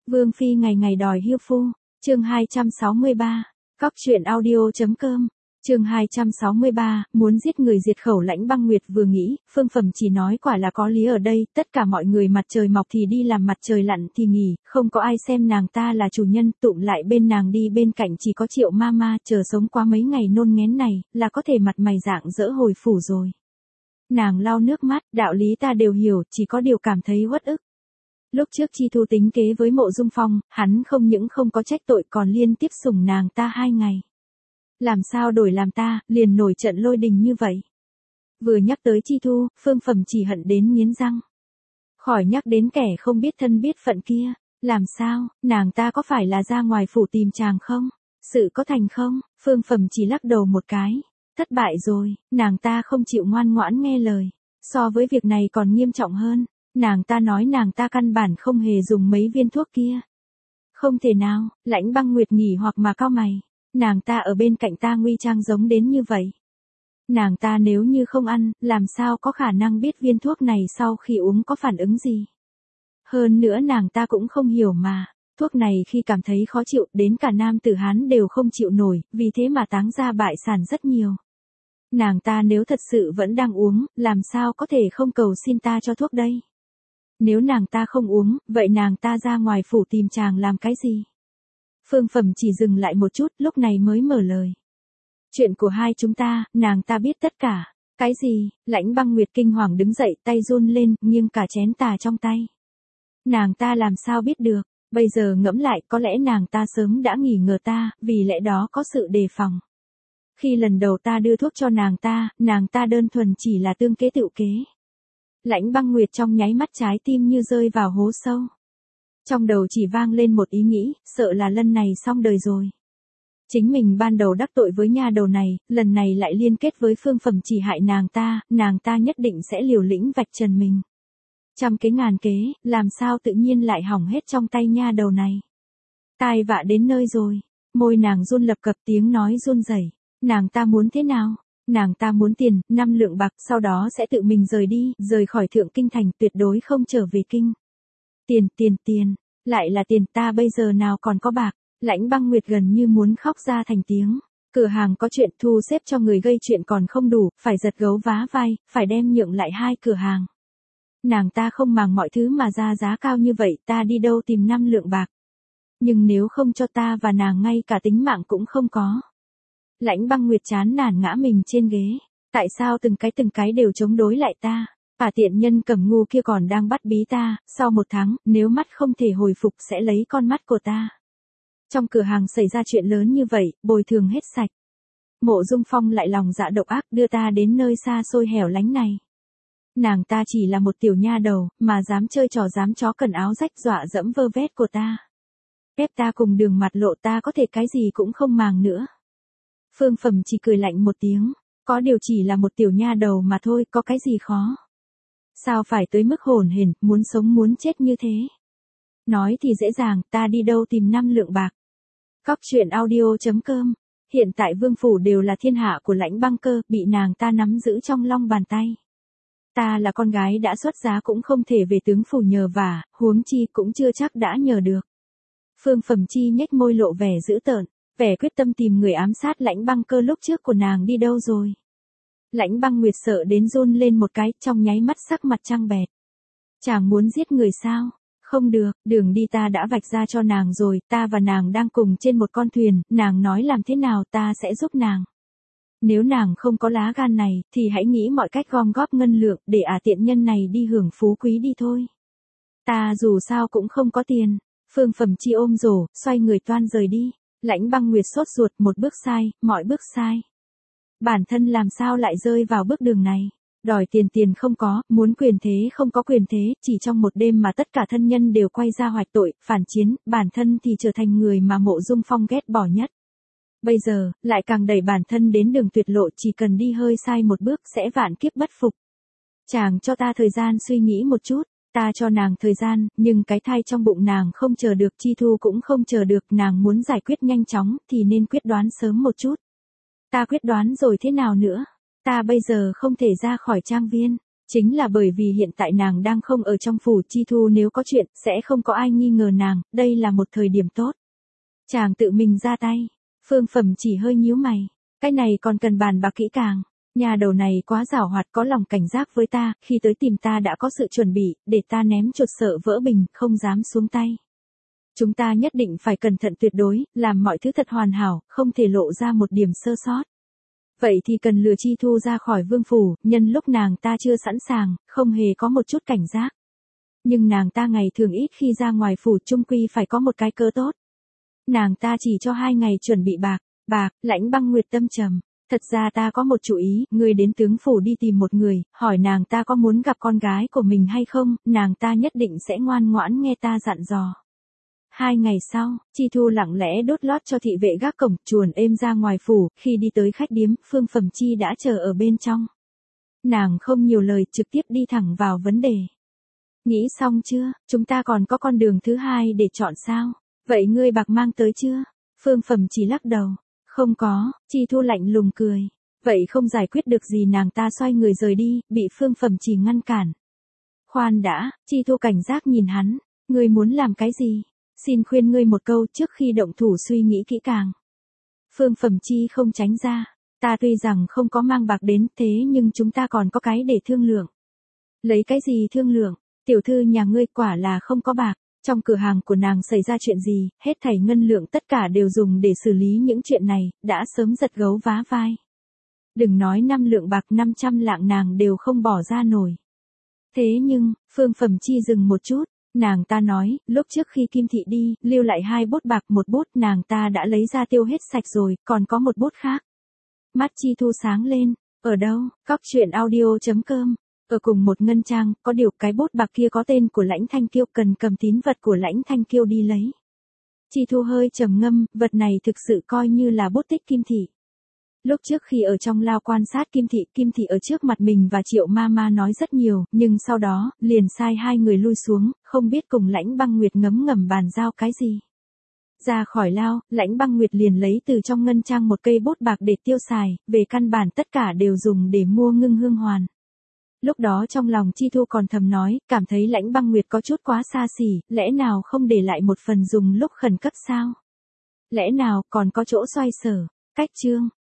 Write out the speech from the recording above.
Vương phi ngày ngày đòi hiêu phu, chương 263, Cóc truyện audio.com, chương 263, muốn giết người diệt khẩu. Lãnh Băng Nguyệt vừa nghĩ, Phương Phẩm chỉ nói quả là có lý ở đây, tất cả mọi người mặt trời mọc thì đi làm, mặt trời lặn thì nghỉ, không có ai xem nàng ta là chủ nhân, tụm lại bên nàng đi bên cạnh chỉ có Triệu Mama, chờ sống qua mấy ngày nôn nghén này, là có thể mặt mày rạng rỡ hồi phủ rồi. Nàng lau nước mắt, đạo lý ta đều hiểu, chỉ có điều cảm thấy uất ức. Lúc trước Chi Thu tính kế với Mộ Dung Phong, hắn không những không có trách tội còn liên tiếp sủng nàng ta 2 ngày. Làm sao đổi làm ta, liền nổi trận lôi đình như vậy. Vừa nhắc tới Chi Thu, Phương Phẩm chỉ hận đến nghiến răng. Khỏi nhắc đến kẻ không biết thân biết phận kia, làm sao, nàng ta có phải là ra ngoài phủ tìm chàng không? Sự có thành không? Phương Phẩm chỉ lắc đầu một cái. Thất bại rồi, nàng ta không chịu ngoan ngoãn nghe lời. So với việc này còn nghiêm trọng hơn. Nàng ta nói nàng ta căn bản không hề dùng mấy viên thuốc kia. Không thể nào, Lãnh Băng Nguyệt nghỉ hoặc mà cau mày. Nàng ta ở bên cạnh ta nguy trang giống đến như vậy. Nàng ta nếu như không ăn, làm sao có khả năng biết viên thuốc này sau khi uống có phản ứng gì. Hơn nữa nàng ta cũng không hiểu mà, thuốc này khi cảm thấy khó chịu đến cả nam tử Hán đều không chịu nổi, vì thế mà táng ra bại sản rất nhiều. Nàng ta nếu thật sự vẫn đang uống, làm sao có thể không cầu xin ta cho thuốc đây? Nếu nàng ta không uống, vậy nàng ta ra ngoài phủ tìm chàng làm cái gì? Phương Phẩm chỉ dừng lại một chút, lúc này mới mở lời. Chuyện của hai chúng ta, nàng ta biết tất cả. Cái gì? Lãnh Băng Nguyệt kinh hoàng đứng dậy, tay run lên, nghiêng cả chén trà trong tay. Nàng ta làm sao biết được? Bây giờ ngẫm lại, có lẽ nàng ta sớm đã nghi ngờ ta, vì lẽ đó có sự đề phòng. Khi lần đầu ta đưa thuốc cho nàng ta đơn thuần chỉ là tương kế tựu kế. Lãnh Băng Nguyệt trong nháy mắt trái tim như rơi vào hố sâu. Trong đầu chỉ vang lên một ý nghĩ, sợ là lần này xong đời rồi. Chính mình ban đầu đắc tội với nha đầu này, lần này lại liên kết với Phương Phẩm chỉ hại nàng ta nhất định sẽ liều lĩnh vạch trần mình. Trăm kế ngàn kế, làm sao tự nhiên lại hỏng hết trong tay nha đầu này. Tai vạ đến nơi rồi, môi nàng run lập cập, tiếng nói run rẩy. Nàng ta muốn thế nào? Nàng ta muốn tiền, 5 lượng bạc, sau đó sẽ tự mình rời đi, rời khỏi Thượng Kinh Thành, tuyệt đối không trở về kinh. Tiền, lại là tiền, ta bây giờ nào còn có bạc. Lãnh Băng Nguyệt gần như muốn khóc ra thành tiếng. Cửa hàng có chuyện, thu xếp cho người gây chuyện còn không đủ, phải giật gấu vá vai, phải đem nhượng lại 2 cửa hàng. Nàng ta không màng mọi thứ mà ra giá cao như vậy, ta đi đâu tìm 5 lượng bạc. Nhưng nếu không cho ta và nàng ngay cả tính mạng cũng không có. Lãnh Băng Nguyệt chán nản ngã mình trên ghế. Tại sao từng cái đều chống đối lại ta? Tiện nhân Cẩm Ngu kia còn đang bắt bí ta, sau 1 tháng, nếu mắt không thể hồi phục sẽ lấy con mắt của ta. Trong cửa hàng xảy ra chuyện lớn như vậy, bồi thường hết sạch. Mộ Dung Phong lại lòng dạ độc ác đưa ta đến nơi xa xôi hẻo lánh này. Nàng ta chỉ là một tiểu nha đầu, mà dám chơi trò dám chó cần áo rách dọa dẫm vơ vét của ta. Ép ta cùng đường mặt lộ, ta có thể cái gì cũng không màng nữa. Phương Phẩm chỉ cười lạnh một tiếng, có điều chỉ là một tiểu nha đầu mà thôi, có cái gì khó. Sao phải tới mức hổn hển, muốn sống muốn chết như thế? Nói thì dễ dàng, ta đi đâu tìm 5 lượng bạc. Cóc truyện audio.com, hiện tại vương phủ đều là thiên hạ của Lãnh Băng Cơ, bị nàng ta nắm giữ trong long bàn tay. Ta là con gái đã xuất giá cũng không thể về tướng phủ nhờ vả, huống chi cũng chưa chắc đã nhờ được. Phương Phẩm chi nhếch môi lộ vẻ dữ tợn, vẻ quyết tâm tìm người ám sát Lãnh Băng Cơ lúc trước của nàng đi đâu rồi. Lãnh Băng Nguyệt sợ đến run lên một cái, trong nháy mắt sắc mặt trăng bẹt. Chàng muốn giết người sao? Không được, đường đi ta đã vạch ra cho nàng rồi, ta và nàng đang cùng trên một con thuyền, nàng nói làm thế nào ta sẽ giúp nàng. Nếu nàng không có lá gan này, thì hãy nghĩ mọi cách gom góp ngân lượng, để tiện nhân này đi hưởng phú quý đi thôi. Ta dù sao cũng không có tiền. Phương Phẩm chi ôm rổ, xoay người toan rời đi. Lãnh Băng Nguyệt sốt ruột, một bước sai, mọi bước sai. Bản thân làm sao lại rơi vào bước đường này. Đòi tiền không có, muốn quyền thế không có quyền thế, chỉ trong một đêm mà tất cả thân nhân đều quay ra hoạch tội, phản chiến, bản thân thì trở thành người mà Mộ Dung Phong ghét bỏ nhất. Bây giờ, lại càng đẩy bản thân đến đường tuyệt lộ, chỉ cần đi hơi sai một bước sẽ vạn kiếp bất phục. Chàng cho ta thời gian suy nghĩ một chút, ta cho nàng thời gian, nhưng cái thai trong bụng nàng không chờ được, Chi Thu cũng không chờ được, nàng muốn giải quyết nhanh chóng thì nên quyết đoán sớm một chút. Ta quyết đoán rồi thế nào nữa? Ta bây giờ không thể ra khỏi trang viên. Chính là bởi vì hiện tại nàng đang không ở trong phủ, Chi Thu nếu có chuyện, sẽ không có ai nghi ngờ nàng, đây là một thời điểm tốt. Chàng tự mình ra tay. Phương Phẩm chỉ hơi nhíu mày. Cái này còn cần bàn bạc kỹ càng. Nhà đầu này quá giảo hoạt, có lòng cảnh giác với ta, khi tới tìm ta đã có sự chuẩn bị, để ta ném chuột sợ vỡ bình, không dám xuống tay. Chúng ta nhất định phải cẩn thận tuyệt đối, làm mọi thứ thật hoàn hảo, không thể lộ ra một điểm sơ sót. Vậy thì cần lừa Chi Thu ra khỏi vương phủ, nhân lúc nàng ta chưa sẵn sàng, không hề có một chút cảnh giác. Nhưng nàng ta ngày thường ít khi ra ngoài phủ, chung quy phải có một cái cớ tốt. Nàng ta chỉ cho 2 ngày chuẩn bị bạc, Lãnh Băng Nguyệt tâm trầm. Thật ra ta có một chủ ý, ngươi đến tướng phủ đi tìm một người, hỏi nàng ta có muốn gặp con gái của mình hay không, nàng ta nhất định sẽ ngoan ngoãn nghe ta dặn dò. 2 ngày sau, Chi Thu lặng lẽ đốt lót cho thị vệ gác cổng, chuồn êm ra ngoài phủ, khi đi tới khách điếm, Phương Phẩm Chi đã chờ ở bên trong. Nàng không nhiều lời, trực tiếp đi thẳng vào vấn đề. Nghĩ xong chưa, chúng ta còn có con đường thứ hai để chọn sao? Vậy ngươi bạc mang tới chưa? Phương Phẩm Chi lắc đầu. Không có, Chi Thu lạnh lùng cười. Vậy không giải quyết được gì, nàng ta xoay người rời đi, bị Phương Phẩm Chi ngăn cản. Khoan đã, Chi Thu cảnh giác nhìn hắn. Ngươi muốn làm cái gì? Xin khuyên ngươi một câu, trước khi động thủ suy nghĩ kỹ càng. Phương Phẩm Chi không tránh ra. Ta tuy rằng không có mang bạc đến, thế nhưng chúng ta còn có cái để thương lượng. Lấy cái gì thương lượng? Tiểu thư nhà ngươi quả là không có bạc. Trong cửa hàng của nàng xảy ra chuyện gì, hết thảy ngân lượng tất cả đều dùng để xử lý những chuyện này, đã sớm giật gấu vá vai. Đừng nói 5 lượng bạc, 500 lạng nàng đều không bỏ ra nổi. Thế nhưng, Phương Phẩm Chi dừng một chút, nàng ta nói, lúc trước khi Kim Thị đi, lưu lại 2 bốt bạc, một bốt nàng ta đã lấy ra tiêu hết sạch rồi, còn có một bốt khác. Mắt Chi Thu sáng lên, ở đâu? Cóc truyện audio.com. Ở cùng một ngân trang, có điều cái bốt bạc kia có tên của Lãnh Thanh Kiêu, cần cầm tín vật của Lãnh Thanh Kiêu đi lấy. Chi Thu hơi trầm ngâm, vật này thực sự coi như là bút tích Kim Thị. Lúc trước khi ở trong lao quan sát Kim Thị ở trước mặt mình và Triệu Mama nói rất nhiều, nhưng sau đó, liền sai 2 người lui xuống, không biết cùng Lãnh Băng Nguyệt ngấm ngầm bàn giao cái gì. Ra khỏi lao, Lãnh Băng Nguyệt liền lấy từ trong ngân trang một cây bốt bạc để tiêu xài, về căn bản tất cả đều dùng để mua ngưng hương hoàn. Lúc đó trong lòng Chi Thu còn thầm nói, cảm thấy Lãnh Băng Nguyệt có chút quá xa xỉ, lẽ nào không để lại một phần dùng lúc khẩn cấp sao? Lẽ nào còn có chỗ xoay sở? Cách chương